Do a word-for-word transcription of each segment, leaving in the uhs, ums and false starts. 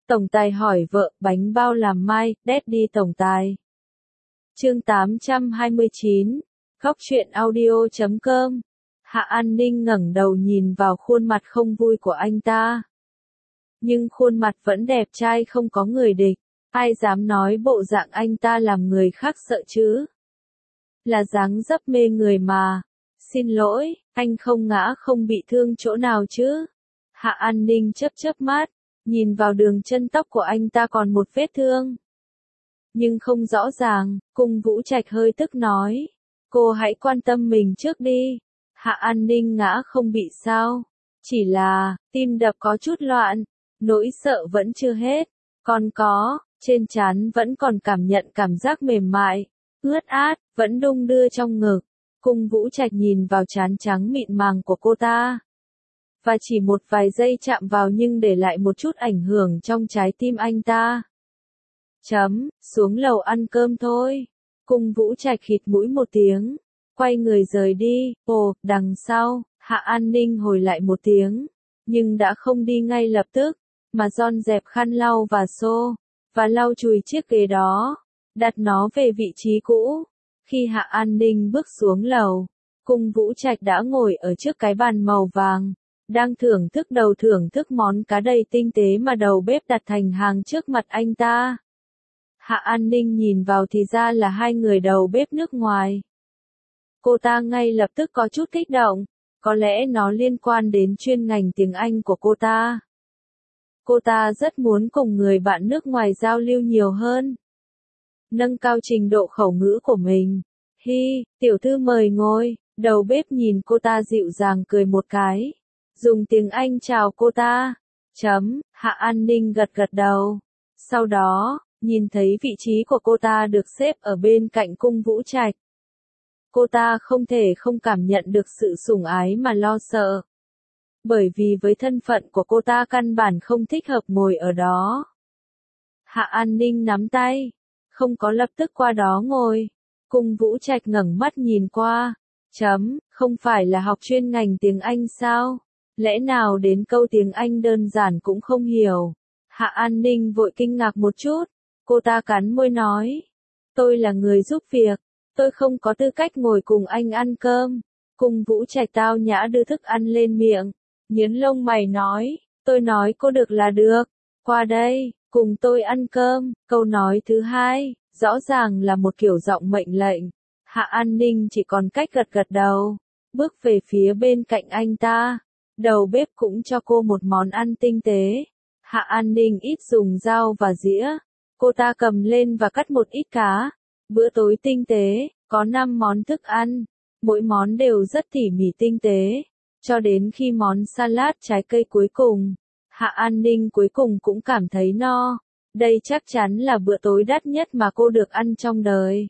Tổng tài hỏi vợ, bánh bao làm mai, Daddy tổng tài. Chương tám trăm hai mươi chín, Góc truyện audio chấm com. Hạ An Ninh ngẩng đầu nhìn vào khuôn mặt không vui của anh ta. Nhưng khuôn mặt vẫn đẹp trai không có người địch, ai dám nói bộ dạng anh ta làm người khác sợ chứ. Là dáng dấp mê người mà. Xin lỗi, anh không ngã không bị thương chỗ nào chứ. Hạ An Ninh chớp chớp mắt, nhìn vào đường chân tóc của anh ta còn một vết thương. Nhưng không rõ ràng, Cung Vũ Trạch hơi tức nói. Cô hãy quan tâm mình trước đi. Hạ An Ninh ngã không bị sao. Chỉ là, tim đập có chút loạn. Nỗi sợ vẫn chưa hết. Còn có, trên trán vẫn còn cảm nhận cảm giác mềm mại, ướt át, vẫn đung đưa trong ngực. Cung Vũ Trạch nhìn vào trán trắng mịn màng của cô ta. Và chỉ một vài giây chạm vào nhưng để lại một chút ảnh hưởng trong trái tim anh ta. Chấm, xuống lầu ăn cơm thôi. Cung Vũ Trạch khịt mũi một tiếng, quay người rời đi. Ồ, đằng sau, Hạ An Ninh hồi lại một tiếng, nhưng đã không đi ngay lập tức, mà dọn dẹp khăn lau và xô, và lau chùi chiếc ghế đó, đặt nó về vị trí cũ. Khi Hạ An Ninh bước xuống lầu, Cung Vũ Trạch đã ngồi ở trước cái bàn màu vàng, đang thưởng thức đầu thưởng thức món cá đầy tinh tế mà đầu bếp đặt thành hàng trước mặt anh ta. Hạ An Ninh nhìn vào thì ra là hai người đầu bếp nước ngoài. Cô ta ngay lập tức có chút kích động, có lẽ nó liên quan đến chuyên ngành tiếng Anh của cô ta. Cô ta rất muốn cùng người bạn nước ngoài giao lưu nhiều hơn, nâng cao trình độ khẩu ngữ của mình. Hi, tiểu thư mời ngồi. Đầu bếp nhìn cô ta dịu dàng cười một cái, dùng tiếng Anh chào cô ta. Chấm, Hạ An Ninh gật gật đầu. Sau đó, nhìn thấy vị trí của cô ta được xếp ở bên cạnh Cung Vũ Trạch. Cô ta không thể không cảm nhận được sự sủng ái mà lo sợ. Bởi vì với thân phận của cô ta căn bản không thích hợp ngồi ở đó. Hạ An Ninh nắm tay, không có lập tức qua đó ngồi. Cung Vũ Trạch ngẩng mắt nhìn qua. Chấm, không phải là học chuyên ngành tiếng Anh sao? Lẽ nào đến câu tiếng Anh đơn giản cũng không hiểu? Hạ An Ninh vội kinh ngạc một chút. Cô ta cắn môi nói. Tôi là người giúp việc. Tôi không có tư cách ngồi cùng anh ăn cơm. Cung Vũ Trạch tao nhã đưa thức ăn lên miệng, nhướng lông mày nói. Tôi nói cô được là được. Qua đây, cùng tôi ăn cơm. Câu nói thứ hai, rõ ràng là một kiểu giọng mệnh lệnh. Hạ An Ninh chỉ còn cách gật gật đầu, bước về phía bên cạnh anh ta. Đầu bếp cũng cho cô một món ăn tinh tế. Hạ An Ninh ít dùng dao và dĩa. Cô ta cầm lên và cắt một ít cá. Bữa tối tinh tế, có năm món thức ăn. Mỗi món đều rất tỉ mỉ tinh tế. Cho đến khi món salad trái cây cuối cùng, Hạ An Ninh cuối cùng cũng cảm thấy no. Đây chắc chắn là bữa tối đắt nhất mà cô được ăn trong đời.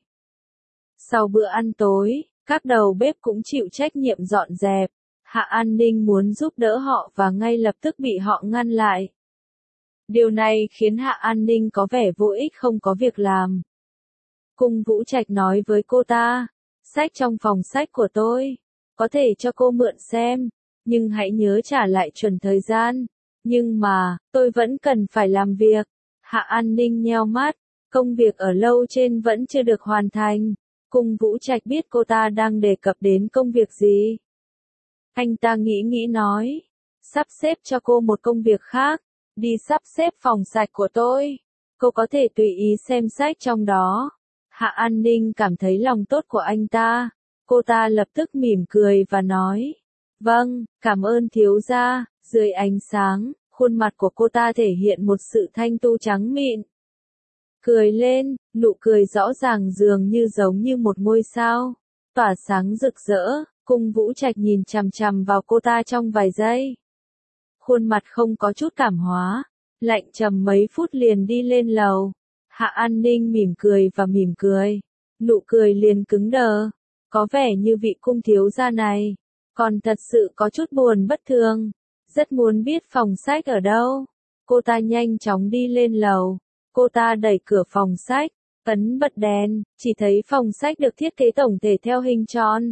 Sau bữa ăn tối, các đầu bếp cũng chịu trách nhiệm dọn dẹp. Hạ An Ninh muốn giúp đỡ họ và ngay lập tức bị họ ngăn lại. Điều này khiến Hạ An Ninh có vẻ vô ích không có việc làm. Cung Vũ Trạch nói với cô ta, sách trong phòng sách của tôi, có thể cho cô mượn xem, nhưng hãy nhớ trả lại chuẩn thời gian. Nhưng mà, tôi vẫn cần phải làm việc. Hạ An Ninh nheo mắt, công việc ở lâu trên vẫn chưa được hoàn thành. Cung Vũ Trạch biết cô ta đang đề cập đến công việc gì. Anh ta nghĩ nghĩ nói, sắp xếp cho cô một công việc khác, đi sắp xếp phòng sạch của tôi. Cô có thể tùy ý xem sách trong đó. Hạ An Ninh cảm thấy lòng tốt của anh ta. Cô ta lập tức mỉm cười và nói, vâng, cảm ơn thiếu gia. Dưới ánh sáng, khuôn mặt của cô ta thể hiện một sự thanh tu trắng mịn. Cười lên, nụ cười rõ ràng dường như giống như một ngôi sao, tỏa sáng rực rỡ. Cung Vũ Trạch nhìn chằm chằm vào cô ta trong vài giây. Khuôn mặt không có chút cảm hóa, lạnh trầm mấy phút liền đi lên lầu. Hạ An Ninh mỉm cười và mỉm cười, nụ cười liền cứng đờ. Có vẻ như vị cung thiếu gia này, còn thật sự có chút buồn bất thường, rất muốn biết phòng sách ở đâu. Cô ta nhanh chóng đi lên lầu. Cô ta đẩy cửa phòng sách, ấn bật đèn, chỉ thấy phòng sách được thiết kế tổng thể theo hình tròn.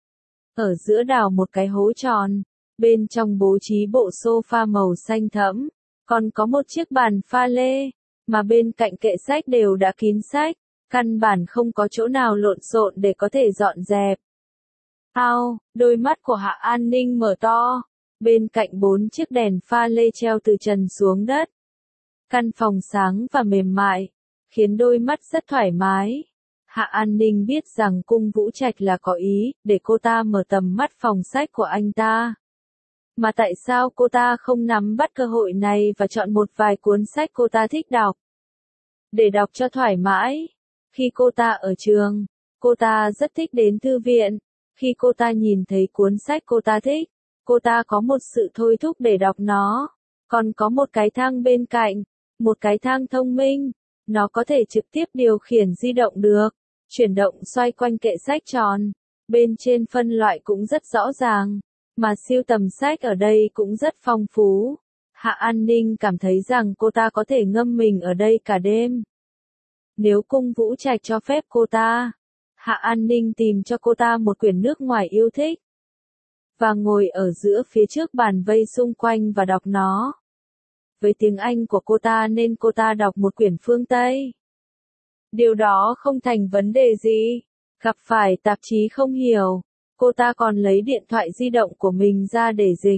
Ở giữa đào một cái hố tròn, bên trong bố trí bộ sofa màu xanh thẫm, Còn có một chiếc bàn pha lê, mà bên cạnh kệ sách đều đã kín sách, căn bản không có chỗ nào lộn xộn để có thể dọn dẹp. Ao, đôi mắt của Hạ An Ninh mở to, bên cạnh bốn chiếc đèn pha lê treo từ trần xuống đất. Căn phòng sáng và mềm mại, khiến đôi mắt rất thoải mái. Hạ An Ninh biết rằng Cung Vũ Trạch là có ý, để cô ta mở tầm mắt phòng sách của anh ta. Mà tại sao cô ta không nắm bắt cơ hội này và chọn một vài cuốn sách cô ta thích đọc? Để đọc cho thoải mái. Khi cô ta ở trường, cô ta rất thích đến thư viện. Khi cô ta nhìn thấy cuốn sách cô ta thích, cô ta có một sự thôi thúc để đọc nó. Còn có một cái thang bên cạnh, một cái thang thông minh. Nó có thể trực tiếp điều khiển di động được, chuyển động xoay quanh kệ sách tròn. Bên trên phân loại cũng rất rõ ràng, mà siêu tầm sách ở đây cũng rất phong phú. Hạ An Ninh cảm thấy rằng cô ta có thể ngâm mình ở đây cả đêm. Nếu Cung Vũ Trạch cho phép cô ta, Hạ An Ninh tìm cho cô ta một quyển nước ngoài yêu thích. Và ngồi ở giữa phía trước bàn vây xung quanh và đọc nó. Với tiếng Anh của cô ta nên cô ta đọc một quyển phương Tây. Điều đó không thành vấn đề gì. Gặp phải tạp chí không hiểu, cô ta còn lấy điện thoại di động của mình ra để dịch.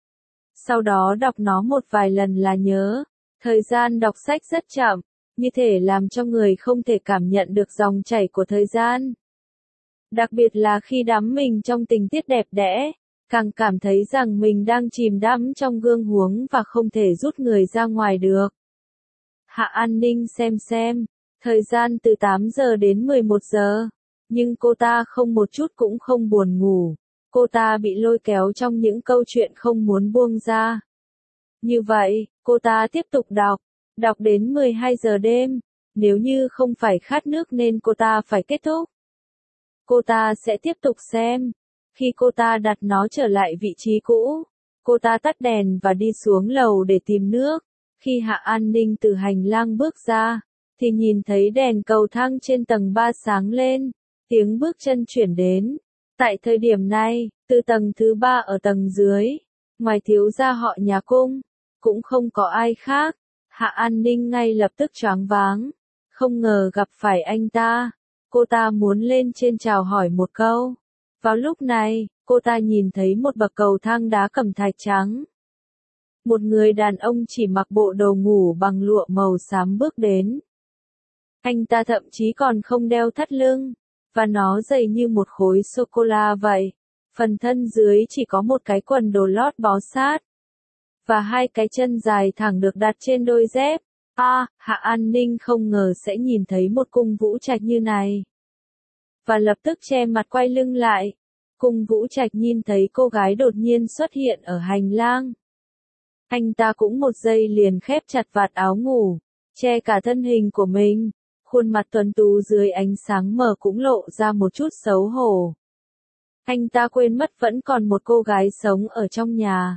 Sau đó đọc nó một vài lần là nhớ. Thời gian đọc sách rất chậm, như thể làm cho người không thể cảm nhận được dòng chảy của thời gian. Đặc biệt là khi đắm mình trong tình tiết đẹp đẽ, càng cảm thấy rằng mình đang chìm đắm trong gương huống và không thể rút người ra ngoài được. Hạ An Ninh xem xem, thời gian từ tám giờ đến mười một giờ, nhưng cô ta không một chút cũng không buồn ngủ. Cô ta bị lôi kéo trong những câu chuyện không muốn buông ra. Như vậy, cô ta tiếp tục đọc, đọc đến mười hai giờ đêm, nếu như không phải khát nước nên cô ta phải kết thúc. Cô ta sẽ tiếp tục xem. Khi cô ta đặt nó trở lại vị trí cũ, cô ta tắt đèn và đi xuống lầu để tìm nước. Khi Hạ An Ninh từ hành lang bước ra, thì nhìn thấy đèn cầu thang trên tầng ba sáng lên, tiếng bước chân chuyển đến. Tại thời điểm này, từ tầng thứ ba ở tầng dưới, ngoài thiếu gia họ nhà Cung, cũng không có ai khác. Hạ An Ninh ngay lập tức choáng váng, không ngờ gặp phải anh ta. Cô ta muốn lên trên chào hỏi một câu. Vào lúc này, cô ta nhìn thấy một bậc cầu thang đá cẩm thạch trắng. Một người đàn ông chỉ mặc bộ đồ ngủ bằng lụa màu xám bước đến. Anh ta thậm chí còn không đeo thắt lưng, và nó dày như một khối sô-cô-la vậy. Phần thân dưới chỉ có một cái quần đồ lót bó sát, và hai cái chân dài thẳng được đặt trên đôi dép. A, à, Hạ An Ninh không ngờ sẽ nhìn thấy một Cung Vũ Trạch như này. Và lập tức che mặt quay lưng lại. Cung Vũ Trạch nhìn thấy cô gái đột nhiên xuất hiện ở hành lang. Anh ta cũng một giây liền khép chặt vạt áo ngủ, che cả thân hình của mình. Khuôn mặt tuấn tú dưới ánh sáng mờ cũng lộ ra một chút xấu hổ. Anh ta quên mất vẫn còn một cô gái sống ở trong nhà.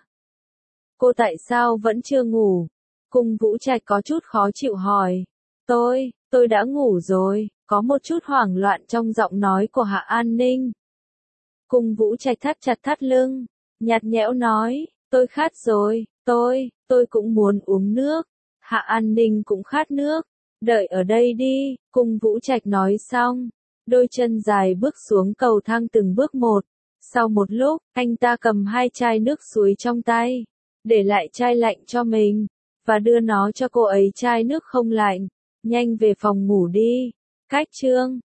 Cô tại sao vẫn chưa ngủ? Cung Vũ Trạch có chút khó chịu hỏi. Tôi, tôi đã ngủ rồi, có một chút hoảng loạn trong giọng nói của Hạ An Ninh. Cung Vũ Trạch thắt chặt thắt lưng, nhạt nhẽo nói, tôi khát rồi, tôi, tôi cũng muốn uống nước. Hạ An Ninh cũng khát nước. Đợi ở đây đi, Cung Vũ Trạch nói xong, đôi chân dài bước xuống cầu thang từng bước một. Sau một lúc, anh ta cầm hai chai nước suối trong tay, để lại chai lạnh cho mình, và đưa nó cho cô ấy chai nước không lạnh. Nhanh về phòng ngủ đi. Cách chương